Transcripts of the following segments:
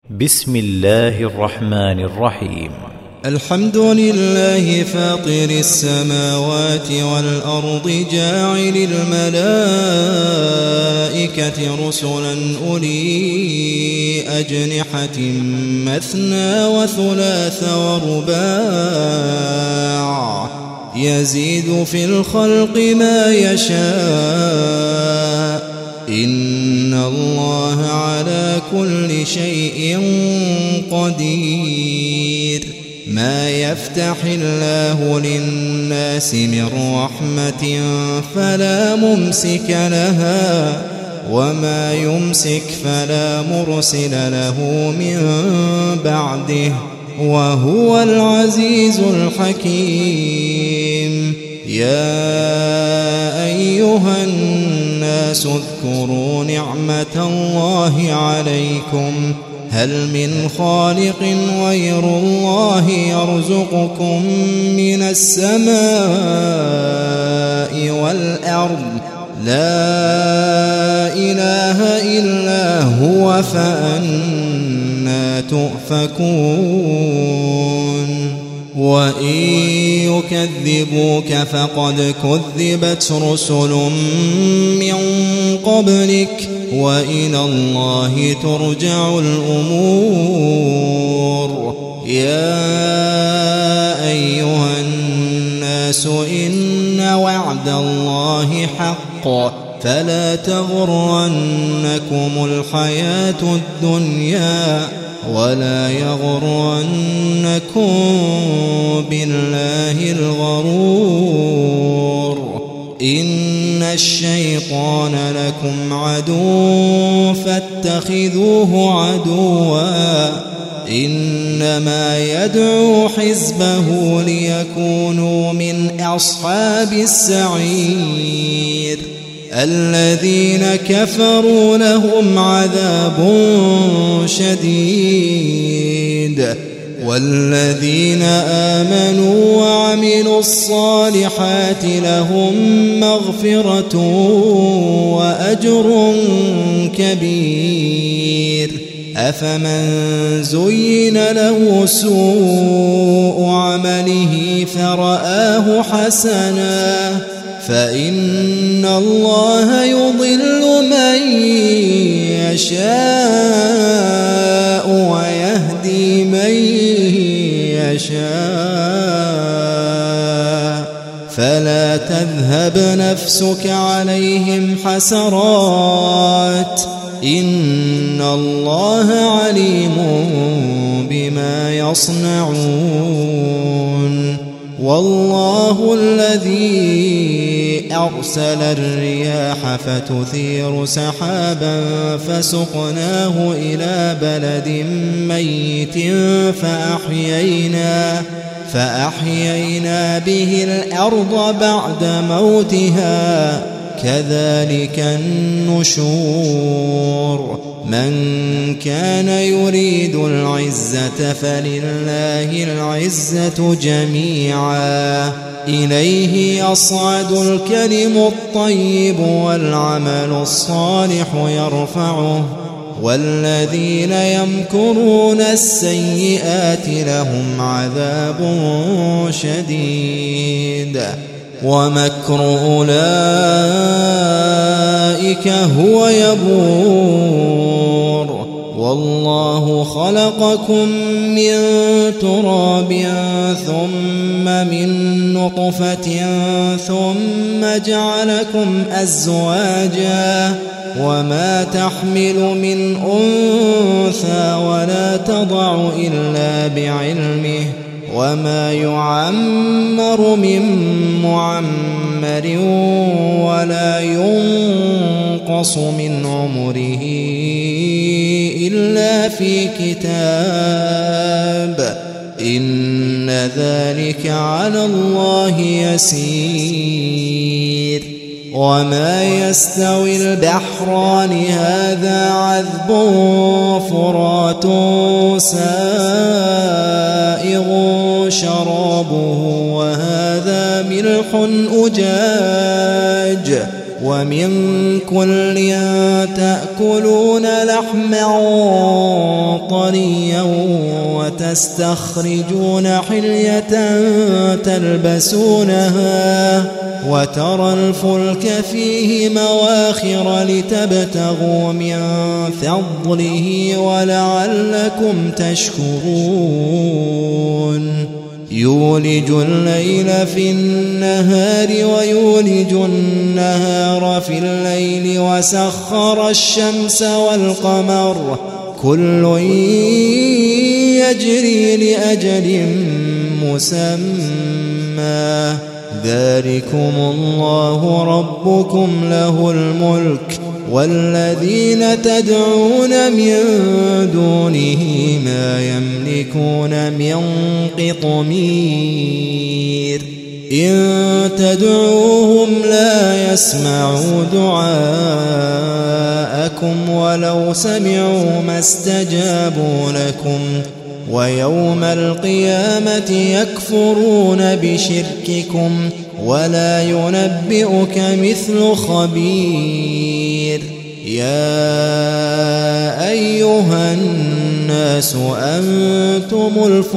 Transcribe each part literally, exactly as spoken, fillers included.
بسم الله الرحمن الرحيم. الحمد لله فاطر السماوات والأرض جاعل الملائكة رسلا أولي أجنحة مثنى وثلاث ورباع يزيد في الخلق ما يشاء إن الله على كل شيء قدير. ما يفتح الله للناس من رحمة فلا ممسك لها وما يمسك فلا مرسل له من بعده وهو العزيز الحكيم. يا أيها الناس اذكروا نعمة الله عليكم هل من خالق غير الله يرزقكم من السماء والأرض لا إله إلا هو فأنى تؤفكون. وإن يكذبوك فقد كذبت رسل من قبلك وإلى الله ترجع الأمور. يا أيها الناس إن وعد الله حق فلا تغرنكم الحياة الدنيا ولا يغرنكم بالله الغرور. إن الشيطان لكم عدو فاتخذوه عدوا إنما يدعو حزبه ليكونوا من أصحاب السعير. الذين كفروا لهم عذاب شديد والذين آمنوا وعملوا الصالحات لهم مغفرة وأجر كبير. أفمن زين له سوء عمله فرآه حسنا فإن الله يضل من يشاء ويهدي من يشاء فلا تذهب نفسك عليهم حسرات إن الله عليم بما يصنعون. والله الذي أرسل الرياح فتثير سحابا فسقناه إلى بلد ميت فأحيينا, فأحيينا به الأرض بعد موتها كذلك النشور. من كان يريد العزة فلله العزة جميعا إليه يصعد الكلم الطيب والعمل الصالح يرفعه والذين يمكرون السيئات لهم عذاب شديد ومكر أولئك هو يبور. والله خلقكم من تراب ثم من نطفة ثم جعلكم أزواجا وما تحمل من أنثى ولا تضع إلا بعلمه وما يعمر من معمر ولا ينقص من عمره إلا في كتاب إن ذلك على الله يسير. وما يستوي البحران هذا عذب فرات سائغ شرابه وهذا ملح أجاج ومن كل تأكلون لحما طريا وتستخرجون حلية تلبسونها وترى الفلك فيه مواخر لتبتغوا من فضله ولعلكم تشكرون يولج الليل في النهار ويولج النهار في الليل وسخر الشمس والقمر كل يجري لأجل مسمى ذلكم الله ربكم له الملك والذين تدعون من دونه ما يملكون من قطمير إن تدعوهم لا يسمعوا دعاءكم ولو سمعوا ما استجابوا لكم ويوم القيامة يكفرون بشرككم ولا ينبئك مثل خبير يا أيها الناس أنتم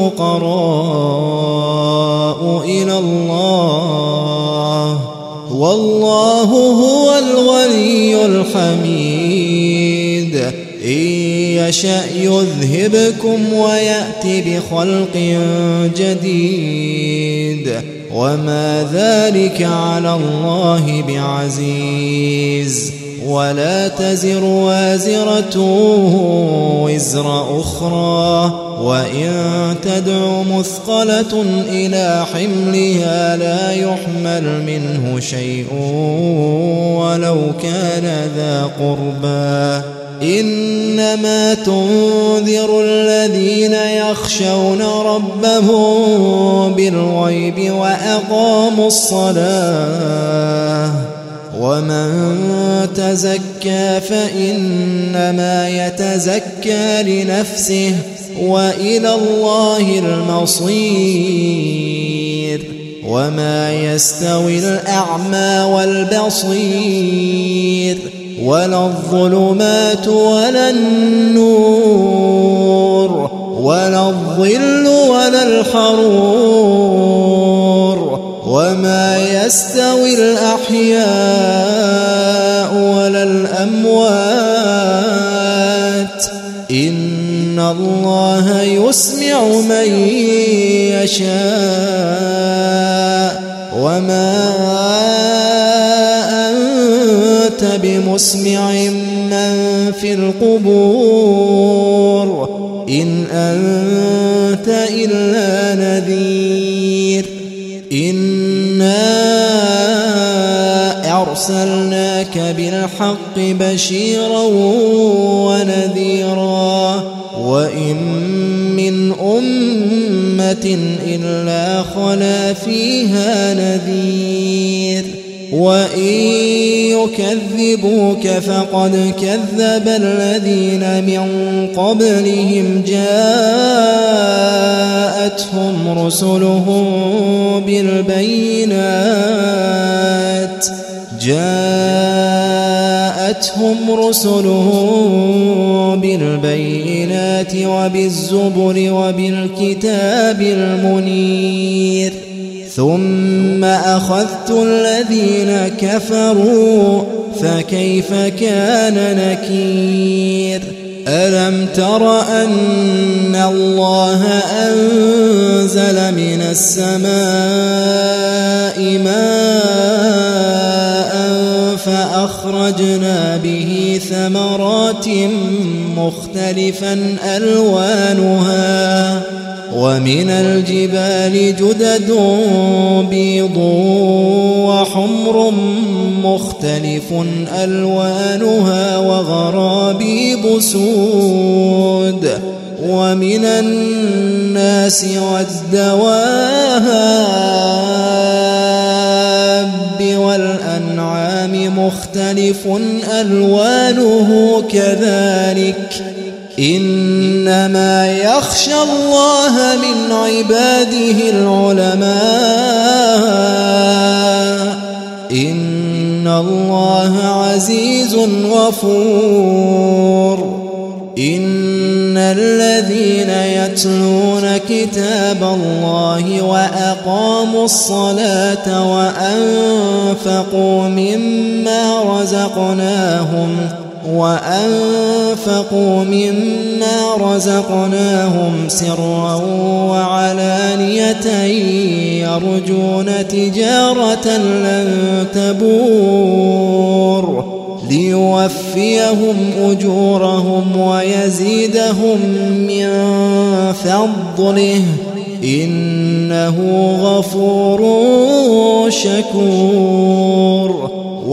الفقراء إلى الله والله هو الغني الحميد إن يشأ يذهبكم ويأتي بخلق جديد وما ذلك على الله بعزيز ولا تزر وازرة وزر أخرى وإن تدع مثقلة إلى حملها لا يحمل منه شيء ولو كان ذا قربى إنما تنذر الذين يخشون ربهم بالغيب وأقاموا الصلاة ومن تزكى فإنما يتزكى لنفسه وإلى الله المصير وما يستوي الأعمى والبصير ولا الظلمات ولا النور ولا الظل ولا الحرور وما يستوي الأحياء ولا الأموات إن الله يسمع من يشاء وما أنت بمسمع من في القبور إن أنت إلا نذير إنا أرسلناك بالحق بشيرا ونذيرا وإن من أمة إلا خلا فيها نذير وإن يكذبوك فقد كذب الذين من قبلهم جاءتهم رسلهم بالبينات جاءتهم رسلهم بالبينات وبالزبر وبالكتاب المنير ثم أخذت الذين كفروا فكيف كان نكير ألم تر أن الله أنزل من السماء ماء فأخرجنا به ثمرات مختلفا ألوانها ومن الجبال جدد بيض وحمر مختلف ألوانها وغرابيب سود ومن الناس والدواب والأنعام مختلف ألوانه كذلك إنما يخشى الله من عباده العلماء إن الله عزيز غفور إن الذين يتلون كتاب الله وأقاموا الصلاة وأنفقوا مما رزقناهم وأنفقوا مما رزقناهم سرا وعلانية يرجون تجارة لن تبور ليوفيهم أجورهم ويزيدهم من فضله إنه غفور شكور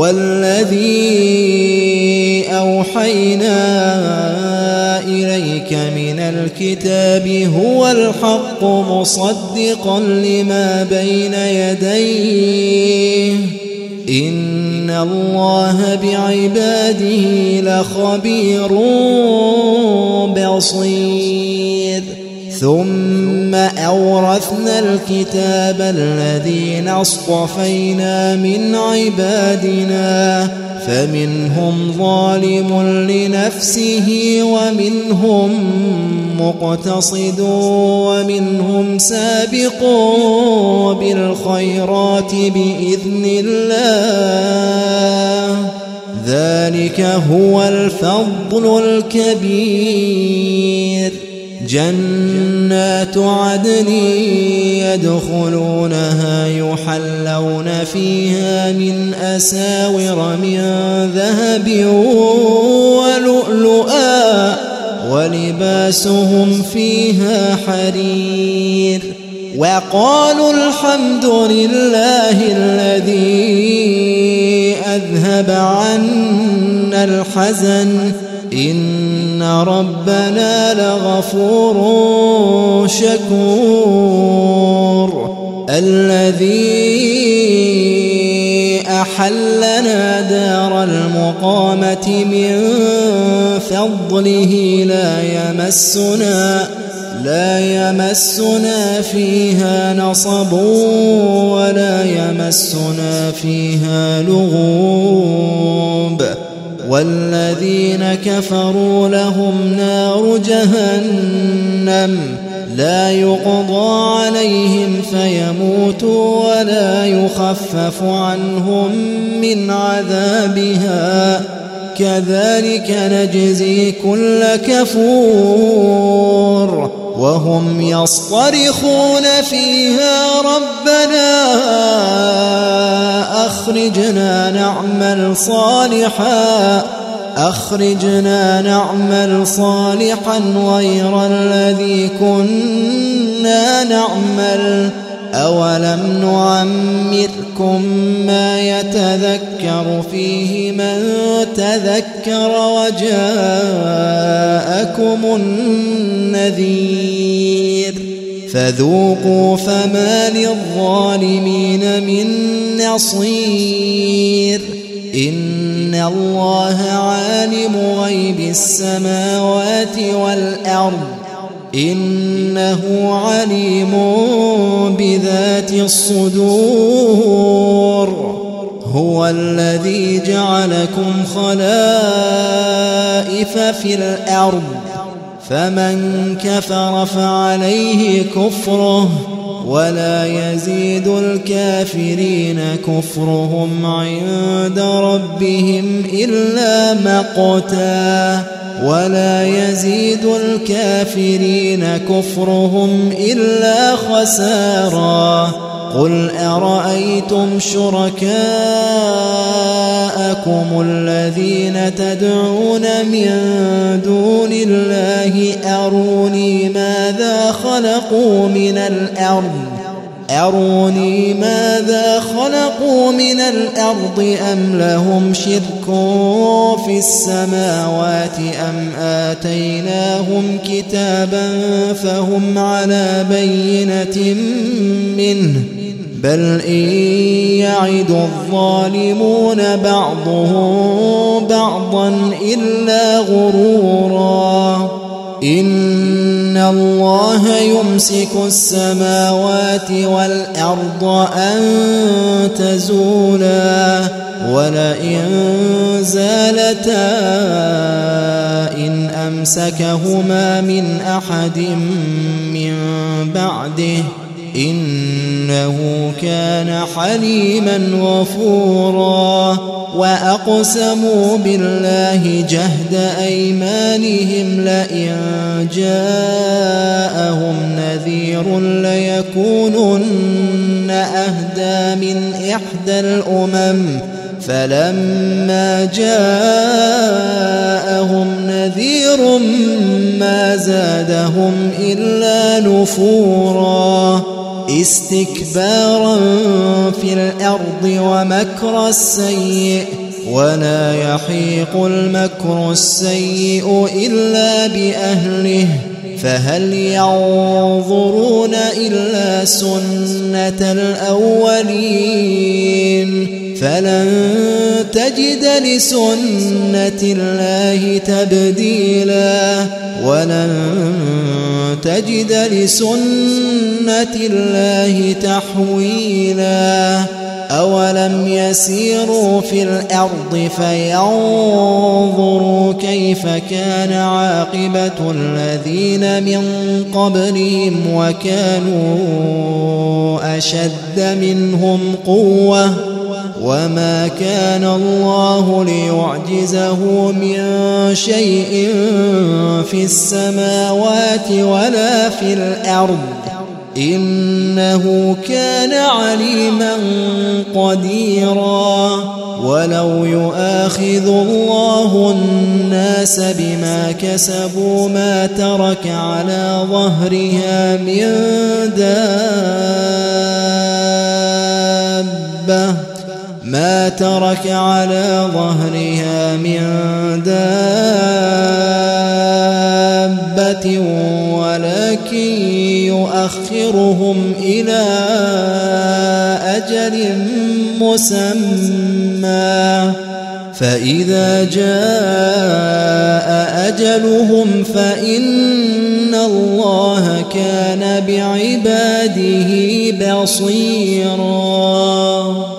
والذي أوحينا إليك من الكتاب هو الحق مصدقا لما بين يديه إن الله بعباده لخبير بصير ثم أورثنا الكتاب الذين اصطفينا من عبادنا فمنهم ظالم لنفسه ومنهم مقتصد ومنهم سابق بالخيرات بإذن الله ذلك هو الفضل الكبير جنات عدن يدخلونها يحلون فيها من أساور من ذهب ولؤلؤا ولباسهم فيها حرير وقالوا الحمد لله الذي أذهب عنا الحزن إن ربنا لغفور شكور الذي أحلنا دار المقامة من فضله لا يمسنا لا يمسنا فيها نصب ولا يمسنا فيها لغوب والذين كفروا لهم نار جهنم لا يقضى عليهم فيموتوا ولا يخفف عنهم من عذابها كذلك نجزي كل كفور وهم يصطرخون فيها ربنا أخرجنا نعمل صالحا أخرجنا نعمل صالحا غير الذي كنا نعمل أولم نعمركم ما يتذكر فيه من تذكر وجاءكم النذير فذوقوا فما للظالمين من نصير إن الله عالم غيب السماوات والأرض إنه عليم بذات الصدور هو الذي جعلكم خلائف في الأرض فمن كفر فعليه كفره ولا يزيد الكافرين كفرهم عند ربهم إلا مقتا ولا يزيد الكافرين كفرهم إلا خسارا قل أرأيتم شركاءكم الذين تدعون من دون الله أروني ماذا خلقوا من الأرض أروني ماذا خلقوا من الأرض أم لهم شرك في السماوات أم آتيناهم كتابا فهم على بينة منه بل إن يعد الظالمون بعضهم بعضا إلا غرورا إن الله يمسك السماوات والأرض أن تزولا ولئن زالتا إن أمسكهما من أحد من بعده إنه كان حليما غفورا وأقسموا بالله جهد أيمانهم لئن جاءهم نذير ليكونن أهدى من إحدى الأمم فلما جاءهم نذير ما زادهم إلا نفورا استكبارا في الأرض ومكر السيء ولا يحيق المكر السيء إلا بأهله فهل ينظرون إلا سنة الأولين فلن تجد لسنة الله تبديلا ولن تجد لسنة الله تحويلا أولم يسيروا في الأرض فينظروا كيف كان عاقبة الذين من قبلهم وكانوا أشد منهم قوة وما كان الله ليعجزه من شيء في السماوات ولا في الأرض إنه كان عليما قديرا ولو يؤاخذ الله الناس بما كسبوا ما ترك على ظهرها من دابة ما ترك على ظهرها من دابة ولكن يؤخرهم إلى أجل مسمى فإذا جاء أجلهم فإن الله كان بعباده بصيراً.